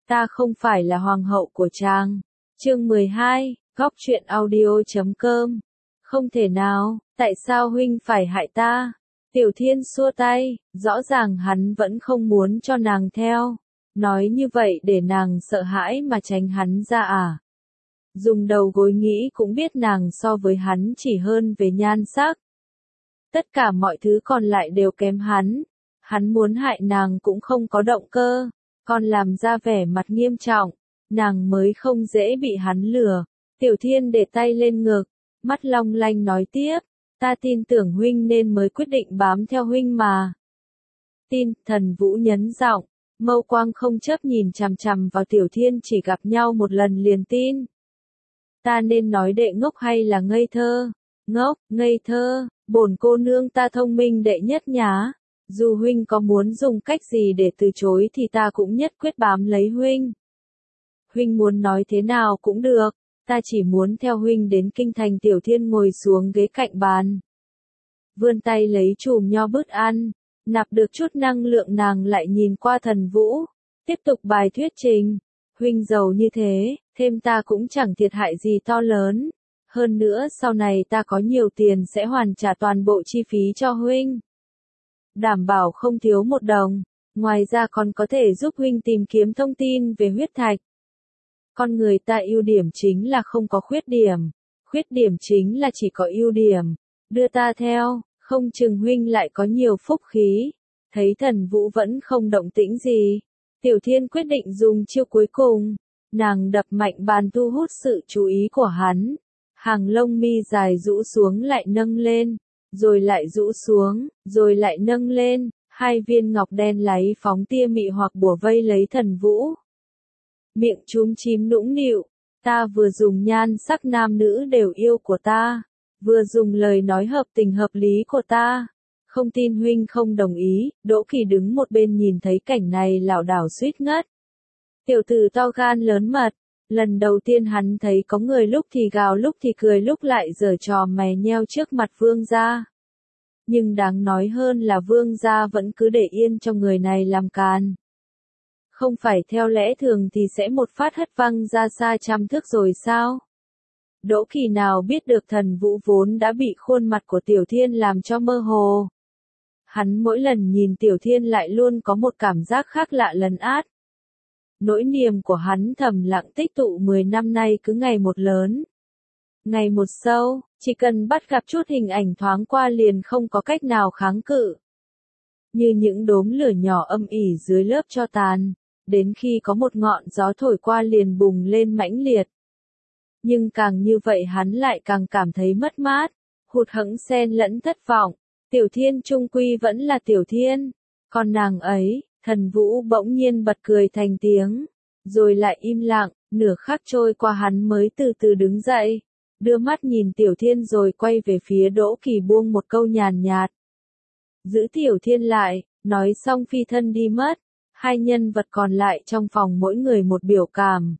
ta không phải là hoàng hậu của chàng. Chương 12, Góc truyện audio.com. Không thể nào, tại sao huynh phải hại ta? Tiểu Thiên xua tay, rõ ràng hắn vẫn không muốn cho nàng theo. Nói như vậy để nàng sợ hãi mà tránh hắn ra à? Dùng đầu gối nghĩ cũng biết nàng so với hắn chỉ hơn về nhan sắc. Tất cả mọi thứ còn lại đều kém hắn. Hắn muốn hại nàng cũng không có động cơ, còn làm ra vẻ mặt nghiêm trọng, nàng mới không dễ bị hắn lừa. Tiểu Thiên để tay lên ngực, mắt long lanh nói tiếp, ta tin tưởng huynh nên mới quyết định bám theo huynh mà. Tin, Thần Vũ nhấn giọng, mâu quang không chớp nhìn chằm chằm vào Tiểu Thiên, chỉ gặp nhau một lần liền tin. Ta nên nói đệ ngốc hay là ngây thơ? Ngốc, ngây thơ, bổn cô nương ta thông minh đệ nhất nhá. Dù huynh có muốn dùng cách gì để từ chối thì ta cũng nhất quyết bám lấy huynh. Huynh muốn nói thế nào cũng được, ta chỉ muốn theo huynh đến kinh thành. Tiểu Thiên ngồi xuống ghế cạnh bàn, vươn tay lấy chùm nho bứt ăn, nạp được chút năng lượng. Nàng lại nhìn qua Thần Vũ, tiếp tục bài thuyết trình. Huynh giàu như thế, thêm ta cũng chẳng thiệt hại gì to lớn. Hơn nữa sau này ta có nhiều tiền sẽ hoàn trả toàn bộ chi phí cho huynh. Đảm bảo không thiếu một đồng, ngoài ra còn có thể giúp huynh tìm kiếm thông tin về huyết thạch. Con người ta ưu điểm chính là không có khuyết điểm chính là chỉ có ưu điểm. Đưa ta theo, không chừng huynh lại có nhiều phúc khí. Thấy Thần Vũ vẫn không động tĩnh gì, Tiểu Thiên quyết định dùng chiêu cuối cùng. Nàng đập mạnh bàn thu hút sự chú ý của hắn. Hàng lông mi dài rũ xuống lại nâng lên, rồi lại rũ xuống, rồi lại nâng lên, hai viên ngọc đen láy phóng tia mị hoặc bủa vây lấy Thần Vũ. Miệng chúm chím nũng nịu, ta vừa dùng nhan sắc nam nữ đều yêu của ta, vừa dùng lời nói hợp tình hợp lý của ta. Không tin huynh không đồng ý. Đỗ Kỳ đứng một bên nhìn thấy cảnh này lảo đảo suýt ngất. Tiểu tử to gan lớn mật. Lần đầu tiên hắn thấy có người lúc thì gào lúc thì cười lúc lại giở trò mày nheo trước mặt vương gia. Nhưng đáng nói hơn là vương gia vẫn cứ để yên cho người này làm càn. Không phải theo lẽ thường thì sẽ một phát hất văng ra xa trăm thước rồi sao? Đỗ Kỳ nào biết được Thần Vũ vốn đã bị khuôn mặt của Tiểu Thiên làm cho mơ hồ. Hắn mỗi lần nhìn Tiểu Thiên lại luôn có một cảm giác khác lạ lấn át. Nỗi niềm của hắn thầm lặng tích tụ 10 năm nay cứ ngày một lớn. Ngày một sâu, chỉ cần bắt gặp chút hình ảnh thoáng qua liền không có cách nào kháng cự. Như những đốm lửa nhỏ âm ỉ dưới lớp tro tàn, đến khi có một ngọn gió thổi qua liền bùng lên mãnh liệt. Nhưng càng như vậy hắn lại càng cảm thấy mất mát, hụt hẫng xen lẫn thất vọng. Tiểu Thiên chung quy vẫn là Tiểu Thiên, còn nàng ấy. Thần Vũ bỗng nhiên bật cười thành tiếng, rồi lại im lặng. Nửa khắc trôi qua hắn mới từ từ đứng dậy, đưa mắt nhìn Tiểu Thiên rồi quay về phía Đỗ Kỳ buông một câu nhàn nhạt. Giữ Tiểu Thiên lại, nói xong phi thân đi mất. Hai nhân vật còn lại trong phòng mỗi người một biểu cảm.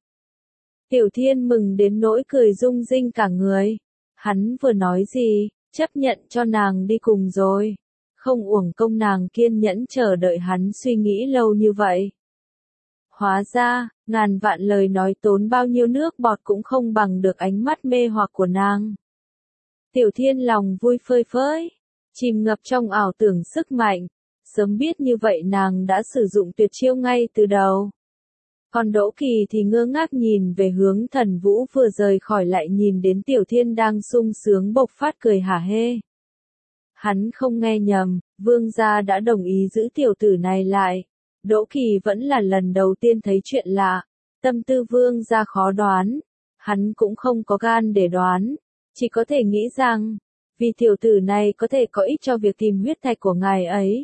Tiểu Thiên mừng đến nỗi cười rung rinh cả người. Hắn vừa nói gì, chấp nhận cho nàng đi cùng rồi. Không uổng công nàng kiên nhẫn chờ đợi hắn suy nghĩ lâu như vậy. Hóa ra, ngàn vạn lời nói tốn bao nhiêu nước bọt cũng không bằng được ánh mắt mê hoặc của nàng. Tiểu Thiên lòng vui phơi phới, chìm ngập trong ảo tưởng sức mạnh. Sớm biết như vậy nàng đã sử dụng tuyệt chiêu ngay từ đầu. Còn Đỗ Kỳ thì ngơ ngác nhìn về hướng Thần Vũ vừa rời khỏi, lại nhìn đến Tiểu Thiên đang sung sướng bộc phát cười hả hê. Hắn không nghe nhầm, vương gia đã đồng ý giữ tiểu tử này lại. Đỗ Kỳ vẫn là lần đầu tiên thấy chuyện lạ. Tâm tư vương gia khó đoán. Hắn cũng không có gan để đoán. Chỉ có thể nghĩ rằng, vì tiểu tử này có thể có ích cho việc tìm huyết thạch của ngài ấy.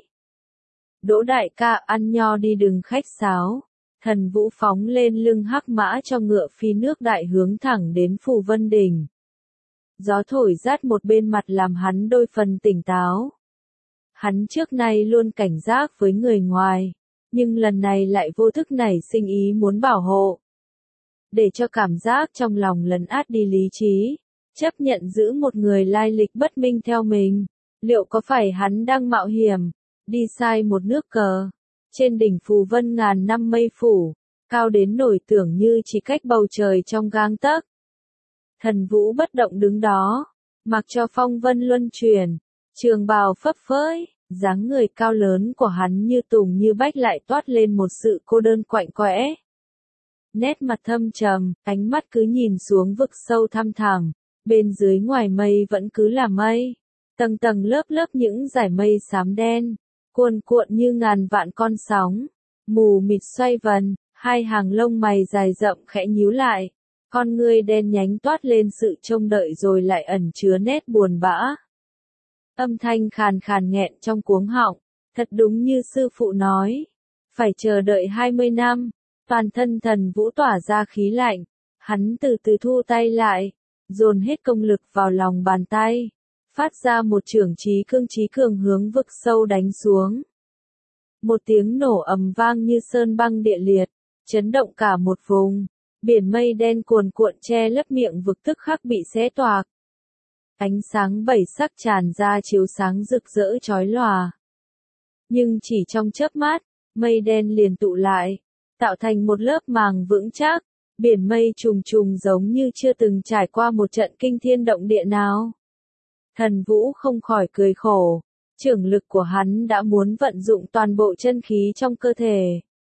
Đỗ đại ca ăn nho đi đừng khách sáo. Thần Vũ phóng lên lưng hắc mã cho ngựa phi nước đại hướng thẳng đến Phù Vân Đỉnh. Gió thổi rát một bên mặt làm hắn đôi phần tỉnh táo. Hắn trước nay luôn cảnh giác với người ngoài, nhưng lần này lại vô thức nảy sinh ý muốn bảo hộ. Để cho cảm giác trong lòng lấn át đi lý trí, chấp nhận giữ một người lai lịch bất minh theo mình, liệu có phải hắn đang mạo hiểm, đi sai một nước cờ? Trên đỉnh Phù Vân ngàn năm mây phủ, cao đến nổi tưởng như chỉ cách bầu trời trong gang tấc. Thần Vũ bất động đứng đó, mặc cho phong vân luân chuyển, trường bào phấp phới, dáng người cao lớn của hắn như tùng như bách lại toát lên một sự cô đơn quạnh quẽ. Nét mặt thâm trầm, ánh mắt cứ nhìn xuống vực sâu thăm thẳm, bên dưới ngoài mây vẫn cứ là mây, tầng tầng lớp lớp những dải mây xám đen, cuồn cuộn như ngàn vạn con sóng, mù mịt xoay vần, hai hàng lông mày dài rậm khẽ nhíu lại, con ngươi đen nhánh toát lên sự trông đợi rồi lại ẩn chứa nét buồn bã. Âm thanh khàn khàn nghẹn trong cuống họng, thật đúng như sư phụ nói, phải chờ đợi 20 năm, toàn thân Thần Vũ tỏa ra khí lạnh, hắn từ từ thu tay lại, dồn hết công lực vào lòng bàn tay, phát ra một chưởng chí cường hướng vực sâu đánh xuống. Một tiếng nổ ầm vang như sơn băng địa liệt, chấn động cả một vùng, biển mây đen cuồn cuộn che lấp miệng vực tức khắc bị xé toạc. Ánh sáng bảy sắc tràn ra chiếu sáng rực rỡ chói lòa. Nhưng chỉ trong chớp mắt, mây đen liền tụ lại, tạo thành một lớp màng vững chắc, biển mây trùng trùng giống như chưa từng trải qua một trận kinh thiên động địa nào. Thần Vũ không khỏi cười khổ, chưởng lực của hắn đã muốn vận dụng toàn bộ chân khí trong cơ thể.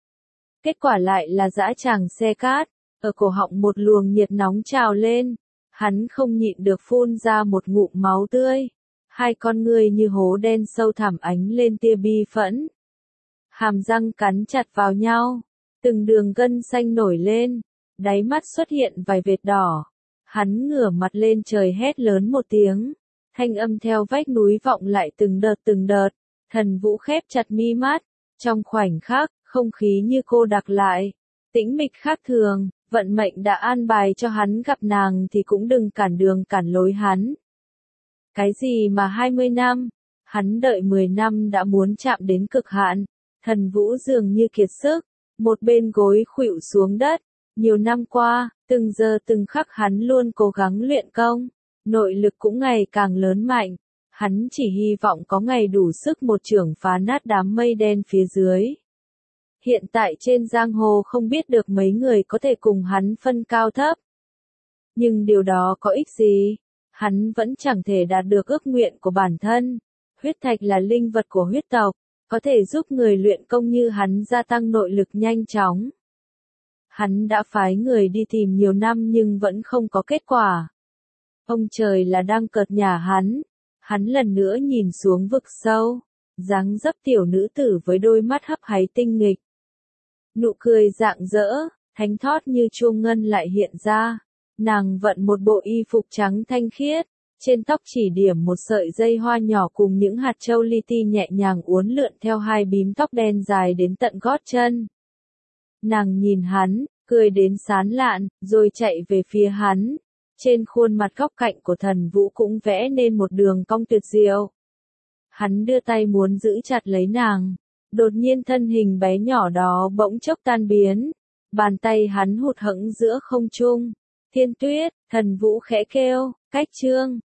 Kết quả lại là dã tràng xe cát, ở cổ họng một luồng nhiệt nóng trào lên, hắn không nhịn được phun ra một ngụm máu tươi, hai con ngươi như hố đen sâu thẳm ánh lên tia bi phẫn. Hàm răng cắn chặt vào nhau, từng đường gân xanh nổi lên, đáy mắt xuất hiện vài vệt đỏ. Hắn ngửa mặt lên trời hét lớn một tiếng, thanh âm theo vách núi vọng lại từng đợt. Thần Vũ khép chặt mi mắt, trong khoảnh khắc, không khí như cô đặc lại, tĩnh mịch khác thường, vận mệnh đã an bài cho hắn gặp nàng thì cũng đừng cản đường cản lối hắn. Cái gì mà 20 năm, hắn đợi 10 năm đã muốn chạm đến cực hạn, Thần Vũ dường như kiệt sức, một bên gối khuỵu xuống đất. Nhiều năm qua, từng giờ từng khắc hắn luôn cố gắng luyện công, nội lực cũng ngày càng lớn mạnh, hắn chỉ hy vọng có ngày đủ sức một chưởng phá nát đám mây đen phía dưới. Hiện tại trên giang hồ không biết được mấy người có thể cùng hắn phân cao thấp. Nhưng điều đó có ích gì? Hắn vẫn chẳng thể đạt được ước nguyện của bản thân. Huyết thạch là linh vật của huyết tộc, có thể giúp người luyện công như hắn gia tăng nội lực nhanh chóng. Hắn đã phái người đi tìm nhiều năm nhưng vẫn không có kết quả. Ông trời là đang cợt nhả hắn lần nữa nhìn xuống vực sâu, dáng dấp tiểu nữ tử với đôi mắt hấp háy tinh nghịch. Nụ cười rạng rỡ, thánh thót như chuông ngân lại hiện ra, nàng vận một bộ y phục trắng thanh khiết, trên tóc chỉ điểm một sợi dây hoa nhỏ cùng những hạt châu li ti nhẹ nhàng uốn lượn theo hai bím tóc đen dài đến tận gót chân. Nàng nhìn hắn, cười đến sán lạn, rồi chạy về phía hắn. Trên khuôn mặt góc cạnh của Thần Vũ cũng vẽ nên một đường cong tuyệt diệu. Hắn đưa tay muốn giữ chặt lấy nàng. Đột nhiên thân hình bé nhỏ đó bỗng chốc tan biến. Bàn tay hắn hụt hẫng giữa không trung. Thiên Tuyết, Thần Vũ khẽ kêu, cách chương.